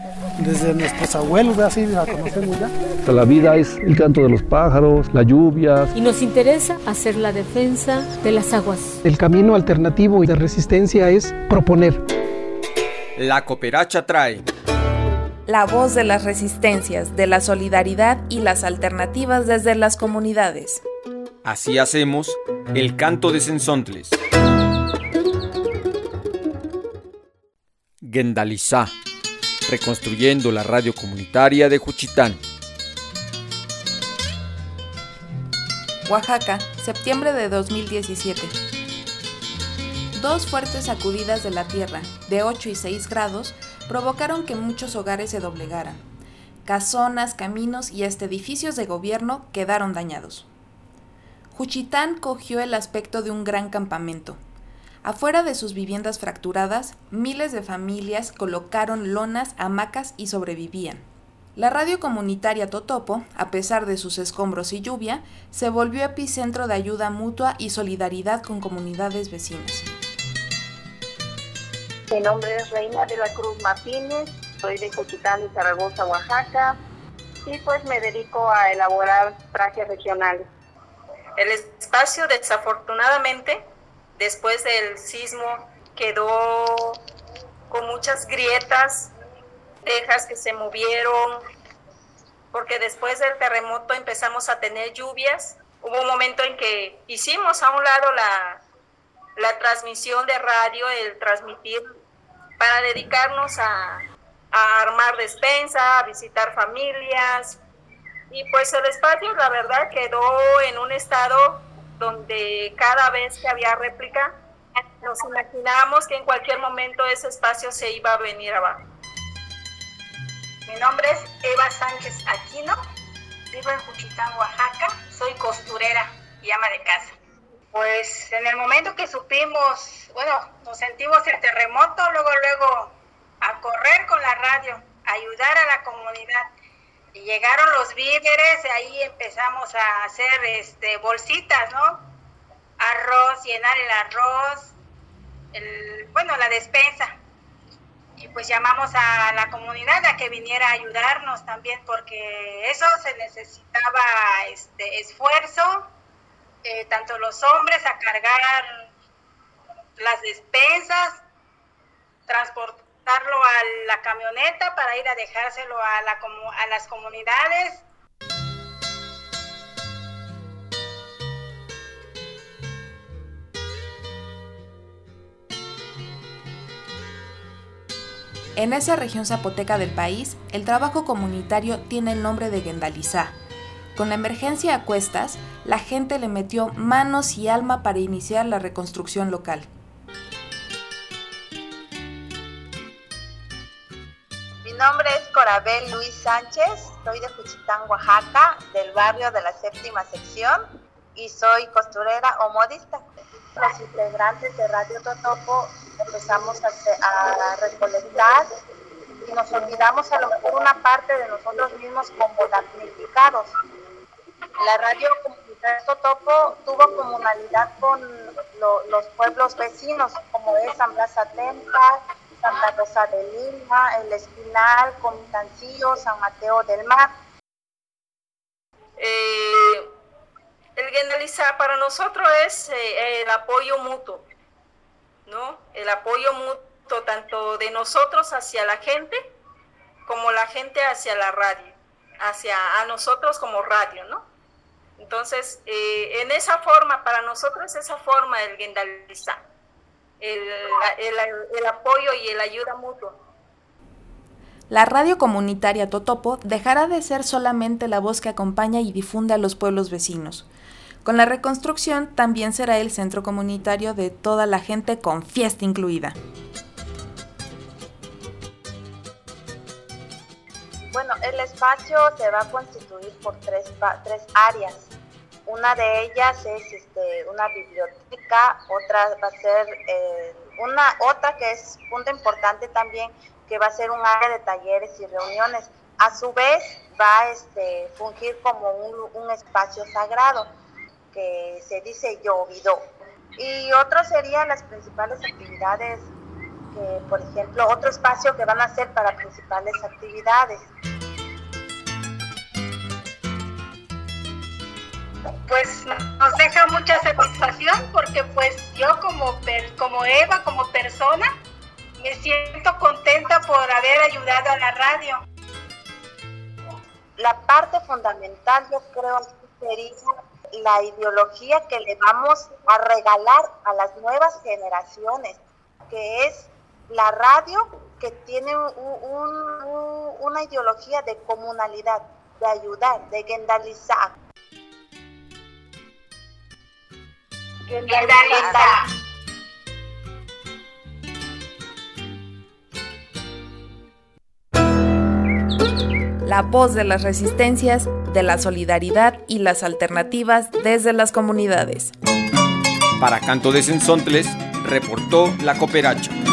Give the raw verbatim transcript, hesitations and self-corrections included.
desde nuestros abuelos, así la conocemos ya. La vida es el canto de los pájaros, las lluvias. Y nos interesa hacer la defensa de las aguas. El camino alternativo y de resistencia es proponer. La Cooperacha trae la voz de las resistencias, de la solidaridad y las alternativas desde las comunidades. Así hacemos el canto de Cenzontles. Gendalizá, reconstruyendo la radio comunitaria de Juchitán. Oaxaca, septiembre de dos mil diecisiete. Dos fuertes sacudidas de la tierra, de ocho y seis grados, provocaron que muchos hogares se doblegaran. Casonas, caminos y hasta edificios de gobierno quedaron dañados. Juchitán cogió el aspecto de un gran campamento. Afuera de sus viviendas fracturadas, miles de familias colocaron lonas, hamacas y sobrevivían. La radio comunitaria Totopo, a pesar de sus escombros y lluvia, se volvió epicentro de ayuda mutua y solidaridad con comunidades vecinas. Mi nombre es Reina de la Cruz Martínez, soy de Juchitán de Zaragoza, Oaxaca, y pues me dedico a elaborar trajes regionales. El espacio, desafortunadamente, después del sismo, quedó con muchas grietas, tejas que se movieron, porque después del terremoto empezamos a tener lluvias. Hubo un momento en que hicimos a un lado la, la transmisión de radio, el transmitir, para dedicarnos a, a armar despensa, a visitar familias, y pues el espacio, la verdad, quedó en un estado donde cada vez que había réplica, nos imaginábamos que en cualquier momento ese espacio se iba a venir abajo. Mi nombre es Eva Sánchez Aquino, vivo en Juchitán, Oaxaca, soy costurera y ama de casa. Pues en el momento que supimos, bueno, nos sentimos el terremoto, luego, luego a correr con la radio, a ayudar a la comunidad. Y llegaron los víveres, y ahí empezamos a hacer este, bolsitas, ¿no? Arroz, llenar el arroz, el, bueno, la despensa. Y pues llamamos a la comunidad a que viniera a ayudarnos también, porque eso se necesitaba este, esfuerzo, eh, tanto los hombres a cargar las despensas, transportarlo a la camioneta para ir a dejárselo a, la, a las comunidades. En esa región zapoteca del país, el trabajo comunitario tiene el nombre de Gendalizá. Con la emergencia a cuestas, la gente le metió manos y alma para iniciar la reconstrucción local. Mi nombre es Corabel Luis Sánchez, soy de Juchitán, Oaxaca, del barrio de la séptima sección, y soy costurera o modista. Los integrantes de Radio Totopo empezamos a, a recolectar y nos olvidamos a lo mejor una parte de nosotros mismos como damnificados. La radio comunitaria Totopo tuvo comunalidad con lo, los pueblos vecinos, como es San Blas Atenta, Santa Rosa de Lima, El Espinal, Comitancillo, San Mateo del Mar. Eh, el Gendalizá para nosotros es eh, el apoyo mutuo, ¿no? El apoyo mutuo tanto de nosotros hacia la gente, como la gente hacia la radio, hacia a nosotros como radio, ¿no? Entonces, eh, en esa forma, para nosotros esa forma el Gendalizá, el, el, el apoyo y el ayuda mutua. La radio comunitaria Totopo dejará de ser solamente la voz que acompaña y difunde a los pueblos vecinos. Con la reconstrucción también será el centro comunitario de toda la gente con fiesta incluida. Bueno, el espacio se va a constituir por tres, tres áreas. Una de ellas es este, una biblioteca, otra va a ser eh, una otra que es punto importante también, que va a ser un área de talleres y reuniones. A su vez va a este, fungir como un, un espacio sagrado, que se dice Yovidó. Y otras serían las principales actividades que, por ejemplo, otro espacio que van a ser para principales actividades. Pues nos deja mucha satisfacción porque pues yo como, per, como Eva, como persona, me siento contenta por haber ayudado a la radio. La parte fundamental, yo creo, sería la ideología que le vamos a regalar a las nuevas generaciones, que es la radio que tiene un, un, una ideología de comunalidad, de ayudar, de gendalizar. Gendalizar. La voz de las resistencias, de la solidaridad y las alternativas desde las comunidades. Para Canto de Cenzontles, reportó La Cooperacha.